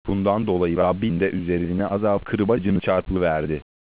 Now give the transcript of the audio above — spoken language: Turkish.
Bundan dolayı Rabbin de üzerine azap kırbacını çarpıverdi.